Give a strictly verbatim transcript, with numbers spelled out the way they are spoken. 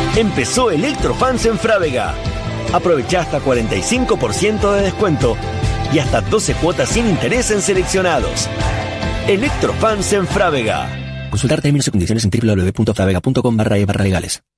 Empezó Electrofans en Frávega. Aprovecha hasta cuarenta y cinco por ciento de descuento y hasta doce cuotas sin interés en seleccionados. Electrofans en Frávega. Consultar términos y condiciones en doble u doble u doble u punto fravega punto com barra e barra legales.